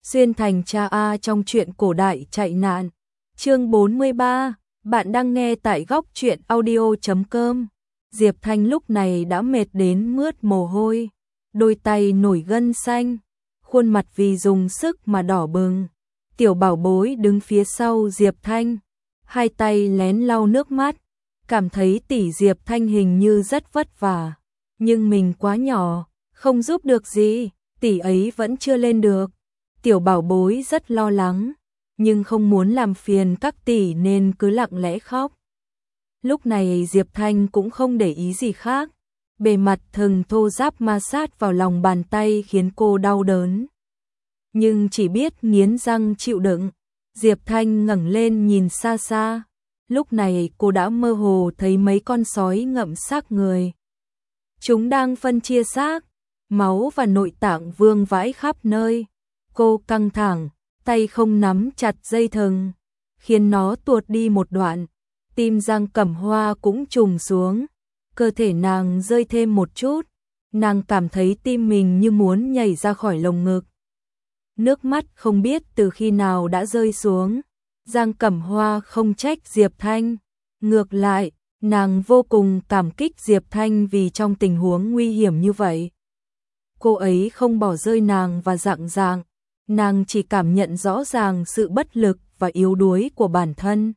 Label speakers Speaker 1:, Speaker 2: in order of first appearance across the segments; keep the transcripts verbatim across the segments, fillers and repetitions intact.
Speaker 1: Xuyên thành cha A trong truyện cổ đại chạy nạn. Chương bốn mươi ba, bạn đang nghe tại góc truyện audio chấm com. Diệp Thanh lúc này đã mệt đến mướt mồ hôi, đôi tay nổi gân xanh, khuôn mặt vì dùng sức mà đỏ bừng. Tiểu bảo bối đứng phía sau Diệp Thanh, hai tay lén lau nước mắt, cảm thấy tỷ Diệp Thanh hình như rất vất vả, nhưng mình quá nhỏ, không giúp được gì, tỷ ấy vẫn chưa lên được. Tiểu bảo bối rất lo lắng, nhưng không muốn làm phiền các tỷ nên cứ lặng lẽ khóc. Lúc này Diệp Thanh cũng không để ý gì khác, bề mặt thừng thô ráp ma sát vào lòng bàn tay khiến cô đau đớn. Nhưng chỉ biết nghiến răng chịu đựng. Diệp Thanh ngẩng lên nhìn xa xa, lúc này cô đã mơ hồ thấy mấy con sói ngậm xác người. Chúng đang phân chia xác, máu và nội tạng vương vãi khắp nơi. Cô căng thẳng, tay không nắm chặt dây thừng, khiến nó tuột đi một đoạn. Tim Giang Cẩm Hoa cũng trùng xuống, cơ thể nàng rơi thêm một chút, nàng cảm thấy tim mình như muốn nhảy ra khỏi lồng ngực. Nước mắt không biết từ khi nào đã rơi xuống. Giang Cẩm Hoa không trách Diệp Thanh, ngược lại, nàng vô cùng cảm kích Diệp Thanh vì trong tình huống nguy hiểm như vậy, cô ấy không bỏ rơi nàng và Dạng Dạng. Nàng chỉ cảm nhận rõ ràng sự bất lực và yếu đuối của bản thân.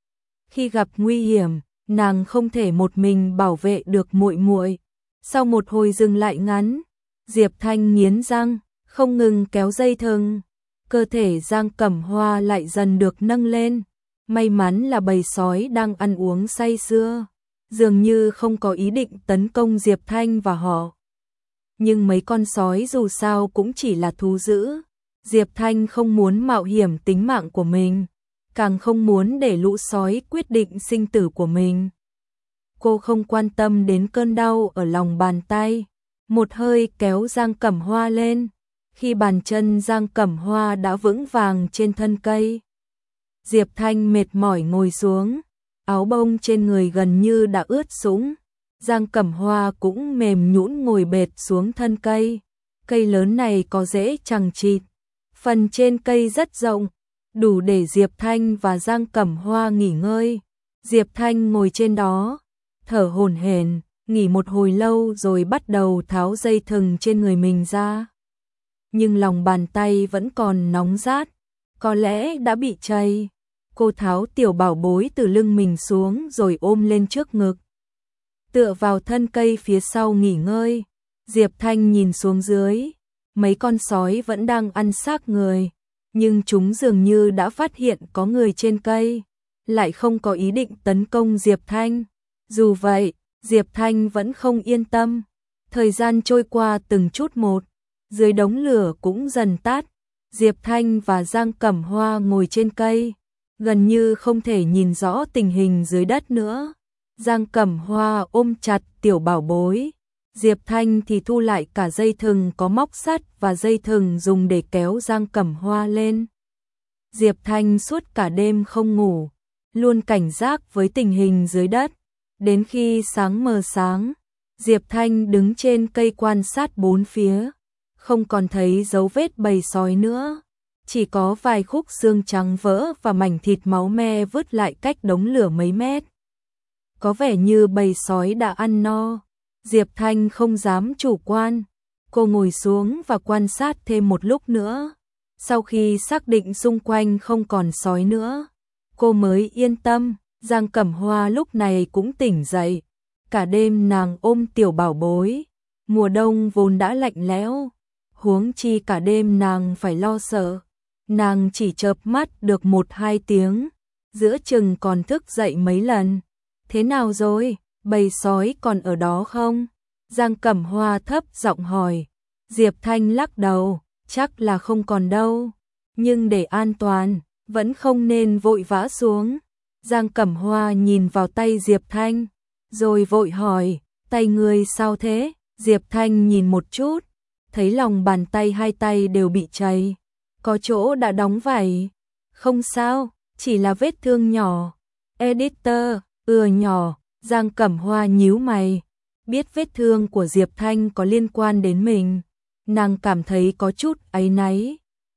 Speaker 1: Khi gặp nguy hiểm, nàng không thể một mình bảo vệ được muội muội. Sau một hồi dừng lại ngắn, Diệp Thanh nghiến răng, không ngừng kéo dây thừng. Cơ thể Giang Cẩm Hoa lại dần được nâng lên. May mắn là bầy sói đang ăn uống say sưa, dường như không có ý định tấn công Diệp Thanh và họ. Nhưng mấy con sói dù sao cũng chỉ là thú dữ. Diệp Thanh không muốn mạo hiểm tính mạng của mình, càng không muốn để lũ sói quyết định sinh tử của mình. Cô không quan tâm đến cơn đau ở lòng bàn tay, một hơi kéo Giang Cẩm Hoa lên. Khi bàn chân Giang Cẩm Hoa đã vững vàng trên thân cây, Diệp Thanh mệt mỏi ngồi xuống, áo bông trên người gần như đã ướt sũng. Giang Cẩm Hoa cũng mềm nhũn ngồi bệt xuống thân cây. Cây lớn này có rễ chằng chịt, phần trên cây rất rộng, đủ để Diệp Thanh và Giang Cẩm Hoa nghỉ ngơi. Diệp Thanh ngồi trên đó, thở hổn hển, nghỉ một hồi lâu rồi bắt đầu tháo dây thừng trên người mình ra. Nhưng lòng bàn tay vẫn còn nóng rát, có lẽ đã bị chảy. Cô tháo tiểu bảo bối từ lưng mình xuống rồi ôm lên trước ngực, tựa vào thân cây phía sau nghỉ ngơi. Diệp Thanh nhìn xuống dưới, mấy con sói vẫn đang ăn xác người, nhưng chúng dường như đã phát hiện có người trên cây, lại không có ý định tấn công Diệp Thanh. Dù vậy, Diệp Thanh vẫn không yên tâm. Thời gian trôi qua từng chút một, dưới đống lửa cũng dần tắt. Diệp Thanh và Giang Cẩm Hoa ngồi trên cây, gần như không thể nhìn rõ tình hình dưới đất nữa. Giang Cẩm Hoa ôm chặt tiểu bảo bối, Diệp Thanh thì thu lại cả dây thừng có móc sắt và dây thừng dùng để kéo Giang Cẩm Hoa lên. Diệp Thanh suốt cả đêm không ngủ, luôn cảnh giác với tình hình dưới đất. Đến khi sáng mờ sáng, Diệp Thanh đứng trên cây quan sát bốn phía, không còn thấy dấu vết bầy sói nữa, chỉ có vài khúc xương trắng vỡ và mảnh thịt máu me vứt lại cách đống lửa mấy mét. Có vẻ như bầy sói đã ăn no. Diệp Thanh không dám chủ quan, cô ngồi xuống và quan sát thêm một lúc nữa. Sau khi xác định xung quanh không còn sói nữa, cô mới yên tâm. Giang Cẩm Hoa lúc này cũng tỉnh dậy, cả đêm nàng ôm tiểu bảo bối. Mùa đông vốn đã lạnh lẽo, huống chi cả đêm nàng phải lo sợ. Nàng chỉ chợp mắt được một hai tiếng, giữa chừng còn thức dậy mấy lần. Thế nào rồi, bầy sói còn ở đó không? Giang Cẩm Hoa thấp giọng hỏi. Diệp Thanh lắc đầu, chắc là không còn đâu, nhưng để an toàn, vẫn không nên vội vã xuống. Giang Cẩm Hoa nhìn vào tay Diệp Thanh, rồi vội hỏi, tay ngươi sao thế? Diệp Thanh nhìn một chút, thấy lòng bàn tay hai tay đều bị chảy, có chỗ đã đóng vảy. Không sao, chỉ là vết thương nhỏ. Editor, ưa nhỏ. Giang Cẩm Hoa nhíu mày, biết vết thương của Diệp Thanh có liên quan đến mình, nàng cảm thấy có chút áy náy.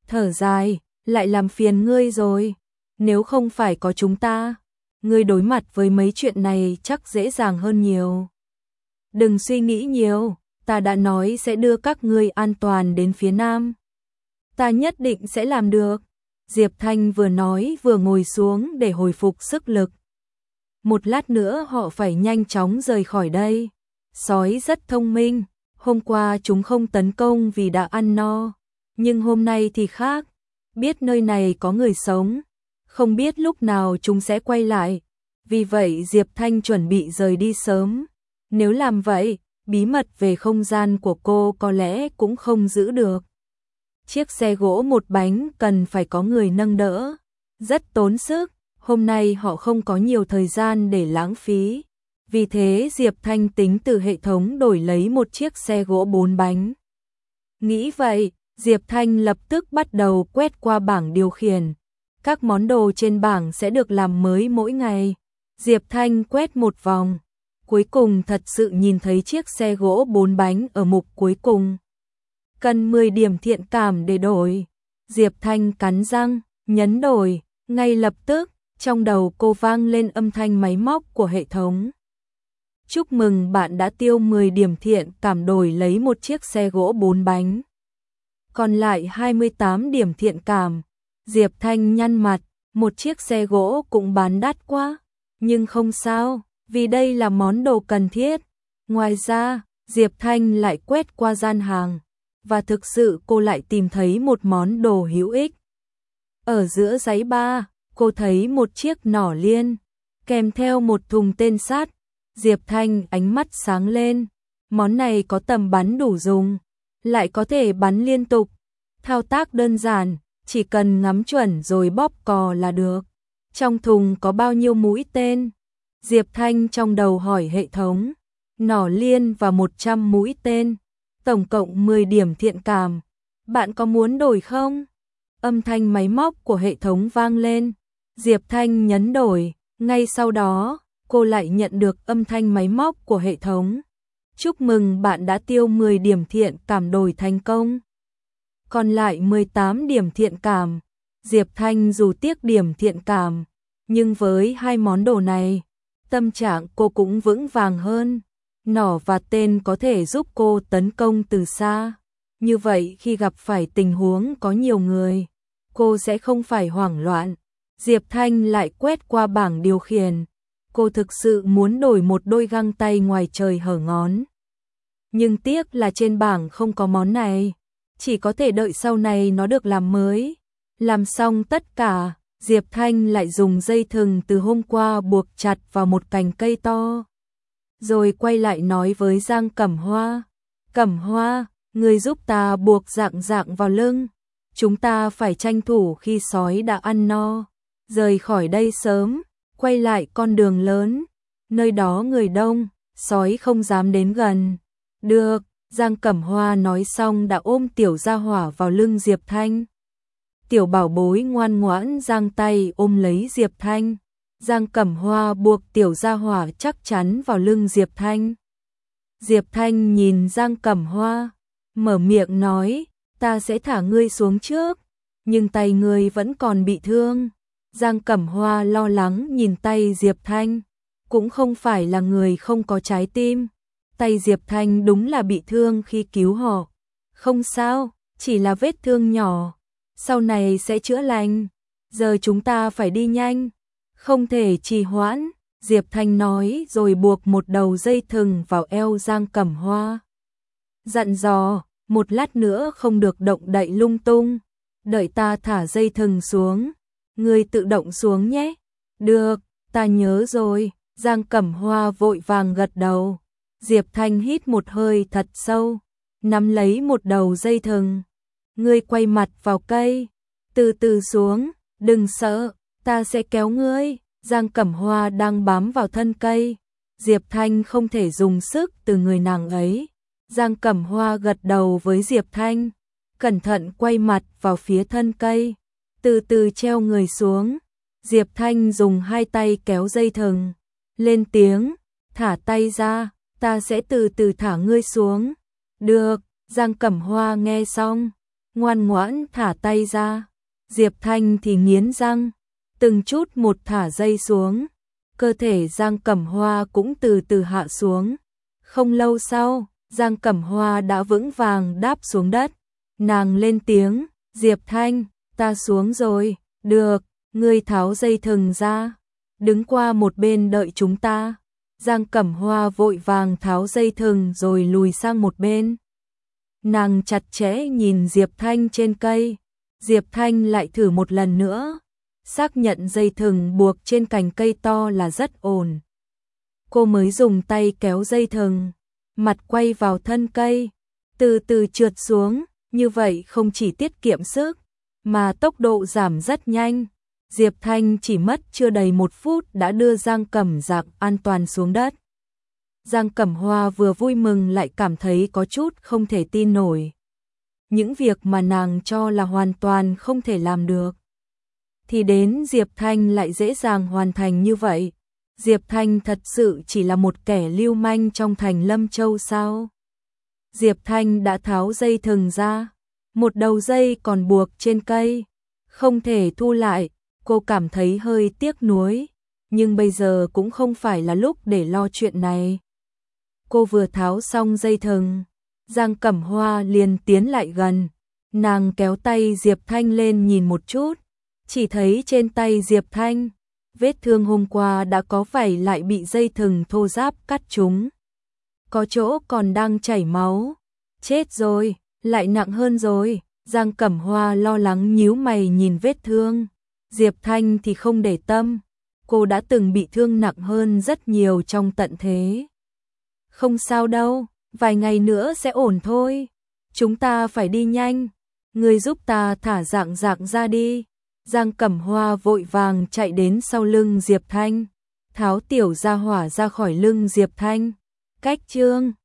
Speaker 1: thở dài, lại làm phiền ngươi rồi. Nếu không phải có chúng ta, ngươi đối mặt với mấy chuyện này chắc dễ dàng hơn nhiều. Đừng suy nghĩ nhiều, ta đã nói sẽ đưa các ngươi an toàn đến phía Nam. Ta nhất định sẽ làm được. Diệp Thanh vừa nói vừa ngồi xuống để hồi phục sức lực. Một lát nữa họ phải nhanh chóng rời khỏi đây. Sói rất thông minh, hôm qua chúng không tấn công vì đã ăn no, nhưng hôm nay thì khác, biết nơi này có người sống, không biết lúc nào chúng sẽ quay lại. Vì vậy Diệp Thanh chuẩn bị rời đi sớm. Nếu làm vậy, bí mật về không gian của cô có lẽ cũng không giữ được. Chiếc xe gỗ một bánh cần phải có người nâng đỡ, rất tốn sức, hôm nay họ không có nhiều thời gian để lãng phí. Vì thế Diệp Thanh tính từ hệ thống đổi lấy một chiếc xe gỗ bốn bánh. Nghĩ vậy, Diệp Thanh lập tức bắt đầu quét qua bảng điều khiển. Các món đồ trên bảng sẽ được làm mới mỗi ngày. Diệp Thanh quét một vòng, cuối cùng thật sự nhìn thấy chiếc xe gỗ bốn bánh ở mục cuối cùng. Cần mười điểm thiện cảm để đổi. Diệp Thanh cắn răng, nhấn đổi, ngay lập tức, trong đầu cô vang lên âm thanh máy móc của hệ thống. Chúc mừng bạn đã tiêu mười điểm thiện cảm đổi lấy một chiếc xe gỗ bốn bánh. Còn lại hai mươi tám điểm thiện cảm. Diệp Thanh nhăn mặt, một chiếc xe gỗ cũng bán đắt quá. Nhưng không sao, vì đây là món đồ cần thiết. Ngoài ra, Diệp Thanh lại quét qua gian hàng. Và thực sự cô lại tìm thấy một món đồ hữu ích. Ở giữa giấy ba, cô thấy một chiếc nỏ liên, kèm theo một thùng tên sắt. Diệp Thanh ánh mắt sáng lên, món này có tầm bắn đủ dùng, lại có thể bắn liên tục. Thao tác đơn giản, chỉ cần ngắm chuẩn rồi bóp cò là được. Trong thùng có bao nhiêu mũi tên? Diệp Thanh trong đầu hỏi hệ thống. Nỏ liên và một trăm mũi tên, tổng cộng mười điểm thiện cảm. Bạn có muốn đổi không? Âm thanh máy móc của hệ thống vang lên. Diệp Thanh nhấn đổi, ngay sau đó, cô lại nhận được âm thanh máy móc của hệ thống. Chúc mừng bạn đã tiêu mười điểm thiện cảm đổi thành công. Còn lại mười tám điểm thiện cảm. Diệp Thanh dù tiếc điểm thiện cảm, nhưng với hai món đồ này, tâm trạng cô cũng vững vàng hơn. Nỏ và tên có thể giúp cô tấn công từ xa. Như vậy khi gặp phải tình huống có nhiều người, cô sẽ không phải hoảng loạn. Diệp Thanh lại quét qua bảng điều khiển. Cô thực sự muốn đổi một đôi găng tay ngoài trời hở ngón. Nhưng tiếc là trên bảng không có món này. Chỉ có thể đợi sau này nó được làm mới. Làm xong tất cả, Diệp Thanh lại dùng dây thừng từ hôm qua buộc chặt vào một cành cây to. Rồi quay lại nói với Giang Cẩm Hoa. Cẩm Hoa, người giúp ta buộc dạng dạng vào lưng. Chúng ta phải tranh thủ khi sói đã ăn no. Rời khỏi đây sớm, quay lại con đường lớn. Nơi đó người đông, sói không dám đến gần. Được, Giang Cẩm Hoa nói xong đã ôm tiểu gia hỏa vào lưng Diệp Thanh. Tiểu bảo bối ngoan ngoãn giang tay ôm lấy Diệp Thanh. Giang Cẩm Hoa buộc tiểu gia hỏa chắc chắn vào lưng Diệp Thanh. Diệp Thanh nhìn Giang Cẩm Hoa, mở miệng nói, ta sẽ thả ngươi xuống trước, nhưng tay ngươi vẫn còn bị thương. Giang Cẩm Hoa lo lắng nhìn tay Diệp Thanh, cũng không phải là người không có trái tim. Tay Diệp Thanh đúng là bị thương khi cứu họ. Không sao, chỉ là vết thương nhỏ, sau này sẽ chữa lành. Giờ chúng ta phải đi nhanh, không thể trì hoãn. Diệp Thanh nói rồi buộc một đầu dây thừng vào eo Giang Cẩm Hoa. Dặn dò, một lát nữa không được động đậy lung tung, đợi ta thả dây thừng xuống, ngươi tự động xuống nhé. Được, ta nhớ rồi. Giang Cẩm Hoa vội vàng gật đầu. Diệp Thanh hít một hơi thật sâu, nắm lấy một đầu dây thừng. Ngươi quay mặt vào cây, từ từ xuống, đừng sợ, ta sẽ kéo ngươi. Giang Cẩm Hoa đang bám vào thân cây, Diệp Thanh không thể dùng sức từ người nàng ấy. Giang Cẩm Hoa gật đầu với Diệp Thanh, cẩn thận quay mặt vào phía thân cây, từ từ treo người xuống. Diệp Thanh dùng hai tay kéo dây thừng, lên tiếng, thả tay ra, ta sẽ từ từ thả ngươi xuống. Được, Giang Cẩm Hoa nghe xong, ngoan ngoãn thả tay ra. Diệp Thanh thì nghiến răng, từng chút một thả dây xuống. Cơ thể Giang Cẩm Hoa cũng từ từ hạ xuống. Không lâu sau, Giang Cẩm Hoa đã vững vàng đáp xuống đất. Nàng lên tiếng, Diệp Thanh, ta xuống rồi. Được, ngươi tháo dây thừng ra. Đứng qua một bên đợi chúng ta. Giang Cẩm Hoa vội vàng tháo dây thừng rồi lùi sang một bên. Nàng chặt chẽ nhìn Diệp Thanh trên cây. Diệp Thanh lại thử một lần nữa. Xác nhận dây thừng buộc trên cành cây to là rất ổn. Cô mới dùng tay kéo dây thừng, mặt quay vào thân cây, từ từ trượt xuống, như vậy không chỉ tiết kiệm sức, mà tốc độ giảm rất nhanh. Diệp Thanh chỉ mất chưa đầy một phút đã đưa Giang Cẩm Giặc an toàn xuống đất. Giang Cẩm Hoa vừa vui mừng lại cảm thấy có chút không thể tin nổi. Những việc mà nàng cho là hoàn toàn không thể làm được, thì đến Diệp Thanh lại dễ dàng hoàn thành như vậy. Diệp Thanh thật sự chỉ là một kẻ lưu manh trong thành Lâm Châu sao? Diệp Thanh đã tháo dây thừng ra, một đầu dây còn buộc trên cây, không thể thu lại. Cô cảm thấy hơi tiếc nuối, nhưng bây giờ cũng không phải là lúc để lo chuyện này. Cô vừa tháo xong dây thừng, Giang Cẩm Hoa liền tiến lại gần. Nàng kéo tay Diệp Thanh lên nhìn một chút, chỉ thấy trên tay Diệp Thanh, vết thương hôm qua đã có vảy lại bị dây thừng thô ráp cắt trúng. Có chỗ còn đang chảy máu. Chết rồi, lại nặng hơn rồi. Giang Cẩm Hoa lo lắng nhíu mày nhìn vết thương. Diệp Thanh thì không để tâm, cô đã từng bị thương nặng hơn rất nhiều trong tận thế. Không sao đâu, vài ngày nữa sẽ ổn thôi. Chúng ta phải đi nhanh, người giúp ta thả Dạng Dạng ra đi. Giang Cẩm Hoa vội vàng chạy đến sau lưng Diệp Thanh, tháo tiểu gia hỏa ra khỏi lưng Diệp Thanh. Cách chương